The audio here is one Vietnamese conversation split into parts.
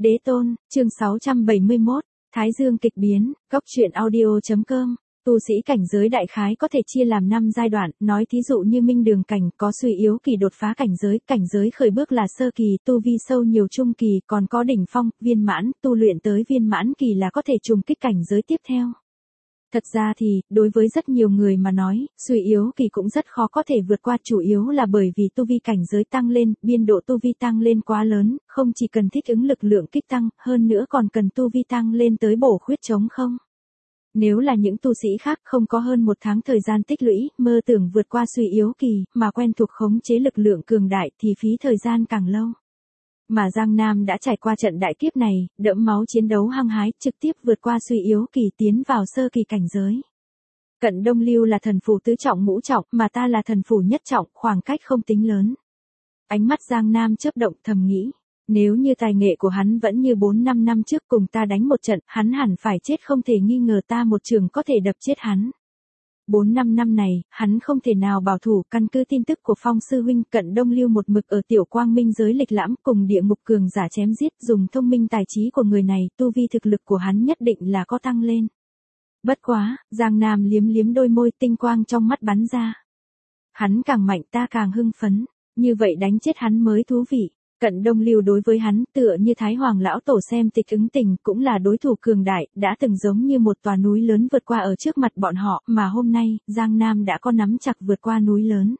Đế tôn, chương 671, Thái Dương kịch biến, góc truyện audio.com. Tu sĩ cảnh giới đại khái có thể chia làm 5 giai đoạn, nói thí dụ như minh đường cảnh, có suy yếu kỳ đột phá cảnh giới khởi bước là sơ kỳ, tu vi sâu nhiều trung kỳ, còn có đỉnh phong, viên mãn, tu luyện tới viên mãn kỳ là có thể trùng kích cảnh giới tiếp theo. Thật ra thì, đối với rất nhiều người mà nói, suy yếu kỳ cũng rất khó có thể vượt qua, chủ yếu là bởi vì tu vi cảnh giới tăng lên, biên độ tu vi tăng lên quá lớn, không chỉ cần thích ứng lực lượng kích tăng, hơn nữa còn cần tu vi tăng lên tới bổ khuyết trống không. Nếu là những tu sĩ khác không có hơn 1 tháng thời gian tích lũy, mơ tưởng vượt qua suy yếu kỳ, mà quen thuộc khống chế lực lượng cường đại thì phí thời gian càng lâu. Mà Giang Nam đã trải qua trận đại kiếp này, đẫm máu chiến đấu hăng hái, trực tiếp vượt qua suy yếu kỳ tiến vào sơ kỳ cảnh giới. Cận Đông Lưu là thần phù tứ trọng ngũ trọng, mà ta là thần phù nhất trọng, khoảng cách không tính lớn. Ánh mắt Giang Nam chớp động thầm nghĩ, nếu như tài nghệ của hắn vẫn như 4-5 năm trước cùng ta đánh một trận, hắn hẳn phải chết không thể nghi ngờ, ta một trường có thể đập chết hắn. 4-5 năm này, hắn không thể nào bảo thủ, căn cứ tin tức của Phong sư huynh, Cận Đông Lưu một mực ở tiểu quang minh giới lịch lãm cùng địa ngục cường giả chém giết, dùng thông minh tài trí của người này, tu vi thực lực của hắn nhất định là có tăng lên. Bất quá, Giang Nam liếm liếm đôi môi, tinh quang trong mắt bắn ra. Hắn càng mạnh ta càng hưng phấn, như vậy đánh chết hắn mới thú vị. Cận Đông Lưu đối với hắn tựa như Thái Hoàng lão tổ xem tịch ứng tình, cũng là đối thủ cường đại, đã từng giống như một tòa núi lớn vượt qua ở trước mặt bọn họ, mà hôm nay, Giang Nam đã có nắm chặt vượt qua núi lớn.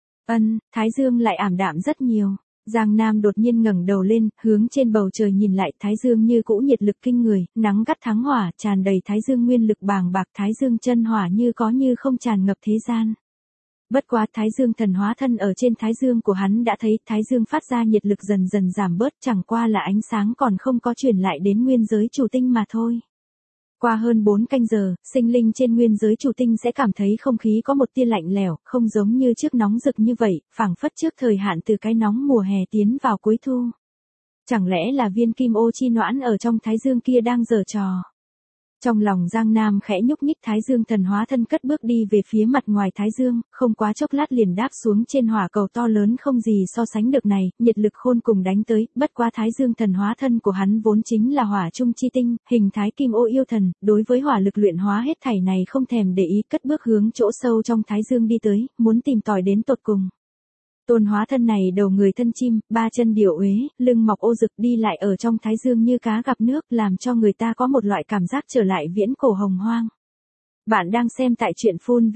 Thái Dương lại ảm đạm rất nhiều. Giang Nam đột nhiên ngẩng đầu lên, hướng trên bầu trời nhìn lại, Thái Dương như cũ nhiệt lực kinh người, nắng gắt thắng hỏa, tràn đầy Thái Dương nguyên lực bàng bạc, Thái Dương chân hỏa như có như không tràn ngập thế gian. Bất quá Thái Dương thần hóa thân ở trên Thái Dương của hắn đã thấy Thái Dương phát ra nhiệt lực dần dần giảm bớt, chẳng qua là ánh sáng còn không có truyền lại đến nguyên giới chủ tinh mà thôi. Qua hơn 4 canh giờ, sinh linh trên nguyên giới chủ tinh sẽ cảm thấy không khí có một tia lạnh lẽo, không giống như trước nóng rực như vậy, phảng phất trước thời hạn từ cái nóng mùa hè tiến vào cuối thu. Chẳng lẽ là viên kim ô chi noãn ở trong Thái Dương kia đang giở trò? Trong lòng Giang Nam khẽ nhúc nhích, Thái Dương thần hóa thân cất bước đi về phía mặt ngoài Thái Dương, không quá chốc lát liền đáp xuống trên hỏa cầu to lớn không gì so sánh được này, nhiệt lực khôn cùng đánh tới, bất quá Thái Dương thần hóa thân của hắn vốn chính là hỏa trung chi tinh, hình thái kim ô yêu thần, đối với hỏa lực luyện hóa hết thảy này không thèm để ý, cất bước hướng chỗ sâu trong Thái Dương đi tới, muốn tìm tòi đến tột cùng. Tôn hóa thân này đầu người thân chim, 3 chân điểu uế, lưng mọc ô rực, đi lại ở trong Thái Dương như cá gặp nước, làm cho người ta có một loại cảm giác trở lại viễn cổ hồng hoang. Bạn đang xem tại truyện phun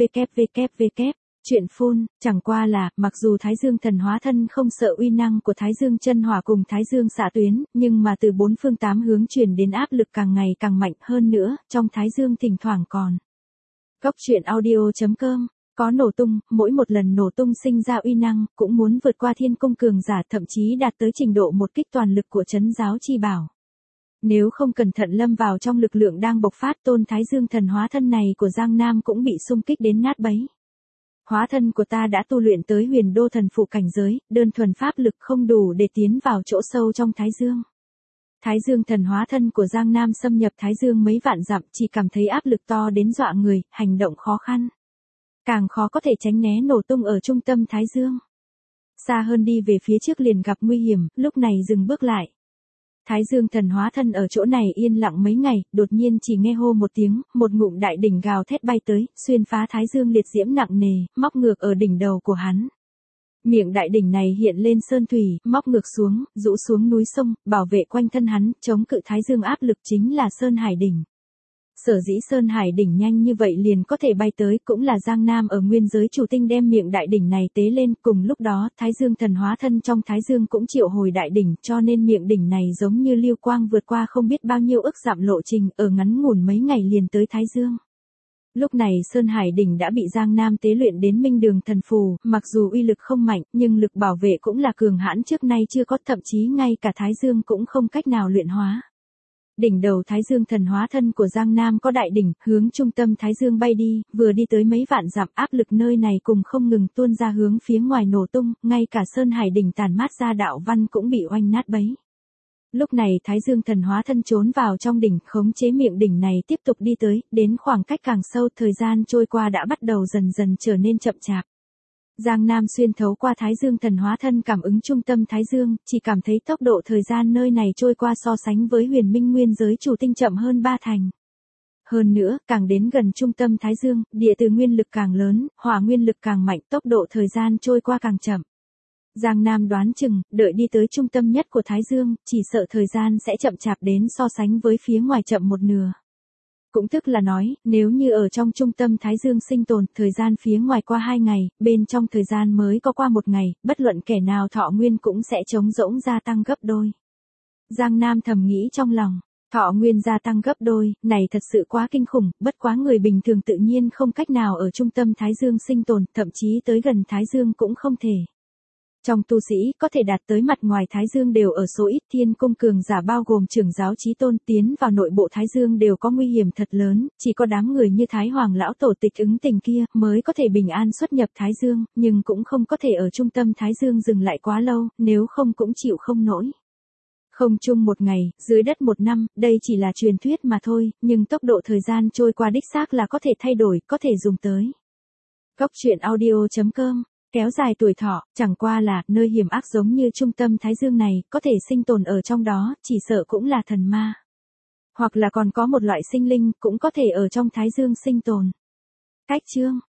www. Truyện phun, chẳng qua là, mặc dù Thái Dương thần hóa thân không sợ uy năng của Thái Dương chân hỏa cùng Thái Dương xạ tuyến, nhưng mà từ 4 phương 8 hướng truyền đến áp lực càng ngày càng mạnh hơn nữa, trong Thái Dương thỉnh thoảng còn. Góc truyện audio.com. Có nổ tung, mỗi một lần nổ tung sinh ra uy năng, cũng muốn vượt qua thiên cung cường giả, thậm chí đạt tới trình độ một kích toàn lực của trấn giáo chi bảo. Nếu không cẩn thận lâm vào trong lực lượng đang bộc phát, Tôn Thái Dương thần hóa thân này của Giang Nam cũng bị xung kích đến nát bấy. Hóa thân của ta đã tu luyện tới huyền đô thần phụ cảnh giới, đơn thuần pháp lực không đủ để tiến vào chỗ sâu trong Thái Dương. Thái Dương thần hóa thân của Giang Nam xâm nhập Thái Dương mấy vạn dặm, chỉ cảm thấy áp lực to đến dọa người, hành động khó khăn. Càng khó có thể tránh né nổ tung ở trung tâm Thái Dương. Xa hơn đi về phía trước liền gặp nguy hiểm, lúc này dừng bước lại. Thái Dương thần hóa thân ở chỗ này yên lặng mấy ngày, đột nhiên chỉ nghe hô một tiếng, một ngụm đại đỉnh gào thét bay tới, xuyên phá Thái Dương liệt diễm nặng nề, móc ngược ở đỉnh đầu của hắn. Miệng đại đỉnh này hiện lên sơn thủy, móc ngược xuống, rũ xuống núi sông, bảo vệ quanh thân hắn, chống cự Thái Dương áp lực chính là Sơn Hải đỉnh. Sở dĩ Sơn Hải đỉnh nhanh như vậy liền có thể bay tới, cũng là Giang Nam ở nguyên giới chủ tinh đem miệng đại đỉnh này tế lên, cùng lúc đó, Thái Dương thần hóa thân trong Thái Dương cũng triệu hồi đại đỉnh, cho nên miệng đỉnh này giống như lưu quang vượt qua không biết bao nhiêu ức dặm lộ trình, ở ngắn ngủn mấy ngày liền tới Thái Dương. Lúc này Sơn Hải đỉnh đã bị Giang Nam tế luyện đến minh đường thần phù, mặc dù uy lực không mạnh, nhưng lực bảo vệ cũng là cường hãn trước nay chưa có, thậm chí ngay cả Thái Dương cũng không cách nào luyện hóa. Đỉnh đầu Thái Dương thần hóa thân của Giang Nam có đại đỉnh, hướng trung tâm Thái Dương bay đi, vừa đi tới mấy vạn dặm, áp lực nơi này cùng không ngừng tuôn ra hướng phía ngoài nổ tung, ngay cả Sơn Hải đỉnh tàn mát ra đạo văn cũng bị oanh nát bấy. Lúc này Thái Dương thần hóa thân trốn vào trong đỉnh, khống chế miệng đỉnh này tiếp tục đi tới, đến khoảng cách càng sâu, thời gian trôi qua đã bắt đầu dần dần trở nên chậm chạp. Giang Nam xuyên thấu qua Thái Dương thần hóa thân cảm ứng trung tâm Thái Dương, chỉ cảm thấy tốc độ thời gian nơi này trôi qua so sánh với huyền minh nguyên giới chủ tinh chậm hơn 3 thành. Hơn nữa, càng đến gần trung tâm Thái Dương, địa từ nguyên lực càng lớn, hỏa nguyên lực càng mạnh, tốc độ thời gian trôi qua càng chậm. Giang Nam đoán chừng, đợi đi tới trung tâm nhất của Thái Dương, chỉ sợ thời gian sẽ chậm chạp đến so sánh với phía ngoài chậm một nửa. Cũng tức là nói, nếu như ở trong trung tâm Thái Dương sinh tồn, thời gian phía ngoài qua 2 ngày, bên trong thời gian mới có qua 1 ngày, bất luận kẻ nào thọ nguyên cũng sẽ trống rỗng gia tăng gấp đôi. Giang Nam thầm nghĩ trong lòng, thọ nguyên gia tăng gấp đôi, này thật sự quá kinh khủng, bất quá người bình thường tự nhiên không cách nào ở trung tâm Thái Dương sinh tồn, thậm chí tới gần Thái Dương cũng không thể. Trong tu sĩ, có thể đạt tới mặt ngoài Thái Dương đều ở số ít, thiên cung cường giả bao gồm trưởng giáo Chí Tôn tiến vào nội bộ Thái Dương đều có nguy hiểm thật lớn, chỉ có đám người như Thái Hoàng lão tổ tịch ứng tình kia mới có thể bình an xuất nhập Thái Dương, nhưng cũng không có thể ở trung tâm Thái Dương dừng lại quá lâu, nếu không cũng chịu không nổi. Không chung 1 ngày, dưới đất 1 năm, đây chỉ là truyền thuyết mà thôi, nhưng tốc độ thời gian trôi qua đích xác là có thể thay đổi, có thể dùng tới. Góc truyện audio.com kéo dài tuổi thọ, chẳng qua là, nơi hiểm ác giống như trung tâm Thái Dương này, có thể sinh tồn ở trong đó, chỉ sợ cũng là thần ma. Hoặc là còn có một loại sinh linh, cũng có thể ở trong Thái Dương sinh tồn. Cách chương